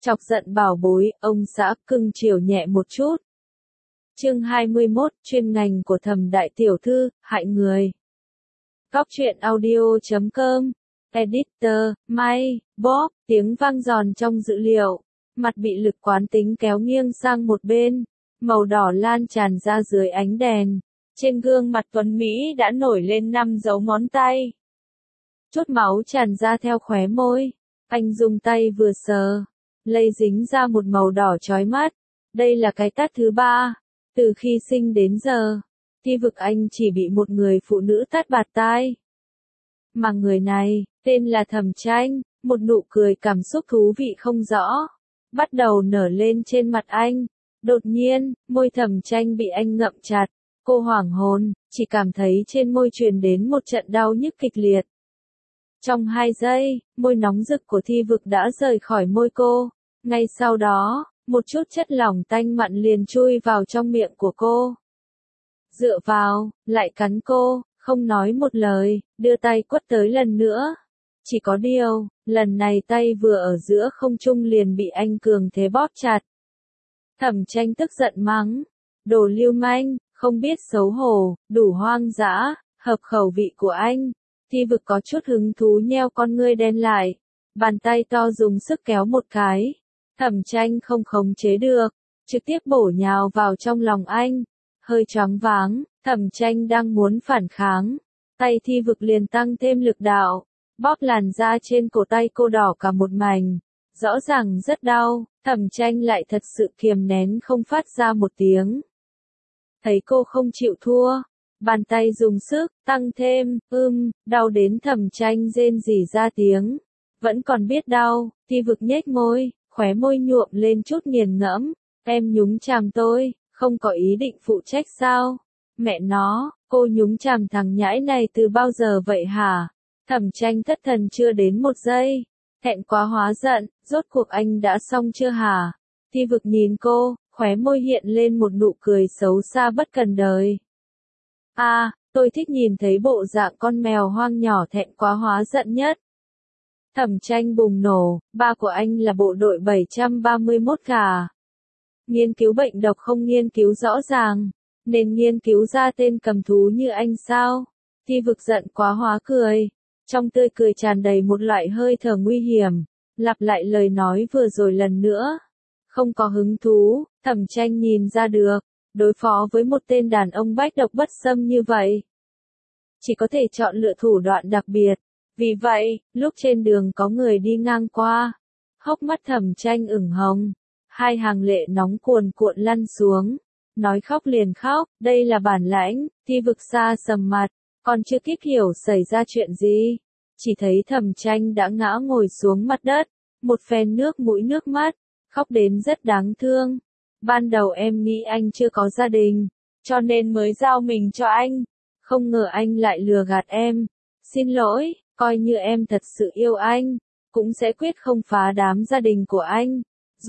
Chọc giận bảo bối, ông xã cưng chiều nhẹ một chút. Chương 21, chuyên ngành của Thẩm đại tiểu thư, hại người. Góc truyện audio.com. Editor, May, Bob, tiếng vang giòn trong dữ liệu. Mặt bị lực quán tính kéo nghiêng sang một bên. Màu đỏ lan tràn ra dưới ánh đèn. Trên gương mặt tuấn Mỹ đã nổi lên 5 dấu ngón tay. Chút máu tràn ra theo khóe môi. Anh dùng tay vừa sờ. Lây dính ra một màu đỏ chói mắt. Đây là cái tát thứ 3. Từ khi sinh đến giờ, Thi Vực Anh chỉ bị một người phụ nữ tát bạt tai. Mà người này, tên là Thẩm Tranh, một nụ cười cảm xúc thú vị không rõ. Bắt đầu nở lên trên mặt anh. Đột nhiên, môi Thẩm Tranh bị anh ngậm chặt. Cô hoảng hồn, chỉ cảm thấy trên môi truyền đến một trận đau nhức kịch liệt. Trong 2 giây, môi nóng rực của Thi Vực đã rời khỏi môi cô. Ngay sau đó, một chút chất lỏng tanh mặn liền chui vào trong miệng của cô. Dựa vào, lại cắn cô, không nói một lời, đưa tay quất tới lần nữa. Chỉ có điều, lần này tay vừa ở giữa không trung liền bị anh cường thế bóp chặt. Thẩm Tranh tức giận mắng. Đồ lưu manh, không biết xấu hổ, đủ hoang dã, hợp khẩu vị của anh. Thi Vực có chút hứng thú nheo con ngươi đen lại. Bàn tay to dùng sức kéo một cái. Thẩm Tranh không khống chế được, trực tiếp bổ nhào vào trong lòng anh. Hơi choáng váng, Thẩm Tranh đang muốn phản kháng. Tay Thi Vực liền tăng thêm lực đạo. Bóp làn da trên cổ tay cô đỏ cả một mảnh. Rõ ràng rất đau, Thẩm Tranh lại thật sự kiềm nén không phát ra một tiếng. Thấy cô không chịu thua, bàn tay dùng sức, tăng thêm, đau đến Thẩm Tranh rên rỉ ra tiếng. Vẫn còn biết đau, Thi Vực nhếch môi, khóe môi nhuộm lên chút nghiền ngẫm. Em nhúng chàm tôi, không có ý định phụ trách sao? Mẹ nó, cô nhúng chàm thằng nhãi này từ bao giờ vậy hả? Thẩm Tranh thất thần chưa đến 1 giây. Thẹn quá hóa giận, rốt cuộc anh đã xong chưa hả? Thi Vực nhìn cô, khóe môi hiện lên một nụ cười xấu xa bất cần đời. Tôi thích nhìn thấy bộ dạng con mèo hoang nhỏ thẹn quá hóa giận nhất. Thẩm Tranh bùng nổ, ba của anh là bộ đội 731 gà. Nghiên cứu bệnh độc không nghiên cứu rõ ràng, nên nghiên cứu ra tên cầm thú như anh sao? Thi Vực giận quá hóa cười. Trong tươi cười tràn đầy một loại hơi thở nguy hiểm. Lặp lại lời nói vừa rồi lần nữa. Không có hứng thú, Thẩm Tranh nhìn ra được. Đối phó với một tên đàn ông bách độc bất xâm như vậy, chỉ có thể chọn lựa thủ đoạn đặc biệt. Vì vậy, lúc trên đường có người đi ngang qua, hốc mắt Thẩm Tranh ửng hồng, 2 hàng lệ nóng cuồn cuộn lăn xuống. Nói khóc liền khóc, đây là bản lãnh. Thi Vực xa sầm mặt, còn chưa kịp hiểu xảy ra chuyện gì. Chỉ thấy Thẩm Tranh đã ngã ngồi xuống mặt đất, một phen nước mũi nước mắt, khóc đến rất đáng thương. Ban đầu em nghĩ anh chưa có gia đình, cho nên mới giao mình cho anh. Không ngờ anh lại lừa gạt em. Xin lỗi, coi như em thật sự yêu anh, cũng sẽ quyết không phá đám gia đình của anh.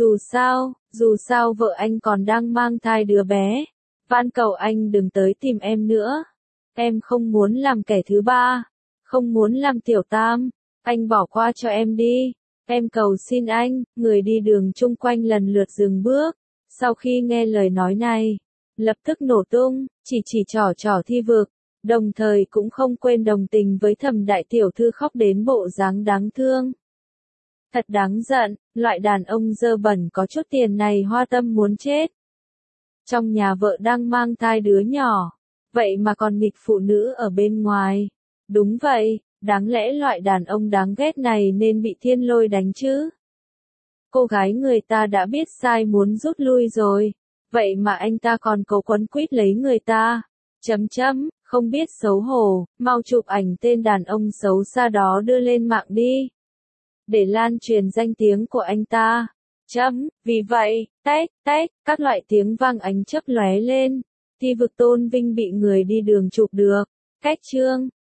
Dù sao vợ anh còn đang mang thai đứa bé. Van cầu anh đừng tới tìm em nữa. Em không muốn làm kẻ thứ 3, không muốn làm tiểu tam. Anh bỏ qua cho em đi. Em cầu xin anh. Người đi đường chung quanh lần lượt dừng bước. Sau khi nghe lời nói này, lập tức nổ tung, chỉ trỏ Thi Vực, đồng thời cũng không quên đồng tình với Thẩm đại tiểu thư khóc đến bộ dáng đáng thương. Thật đáng giận, loại đàn ông dơ bẩn có chút tiền này hoa tâm muốn chết. Trong nhà vợ đang mang thai đứa nhỏ, vậy mà còn nghịch phụ nữ ở bên ngoài. Đúng vậy, đáng lẽ loại đàn ông đáng ghét này nên bị thiên lôi đánh chứ. Cô gái người ta đã biết sai muốn rút lui rồi, vậy mà anh ta còn cố quấn quýt lấy người ta. Không biết xấu hổ, mau chụp ảnh tên đàn ông xấu xa đó đưa lên mạng đi. Để lan truyền danh tiếng của anh ta. Vì vậy, các loại tiếng vang ánh chớp lóe lên. Thi Vực tôn vinh bị người đi đường chụp được. Cách chương.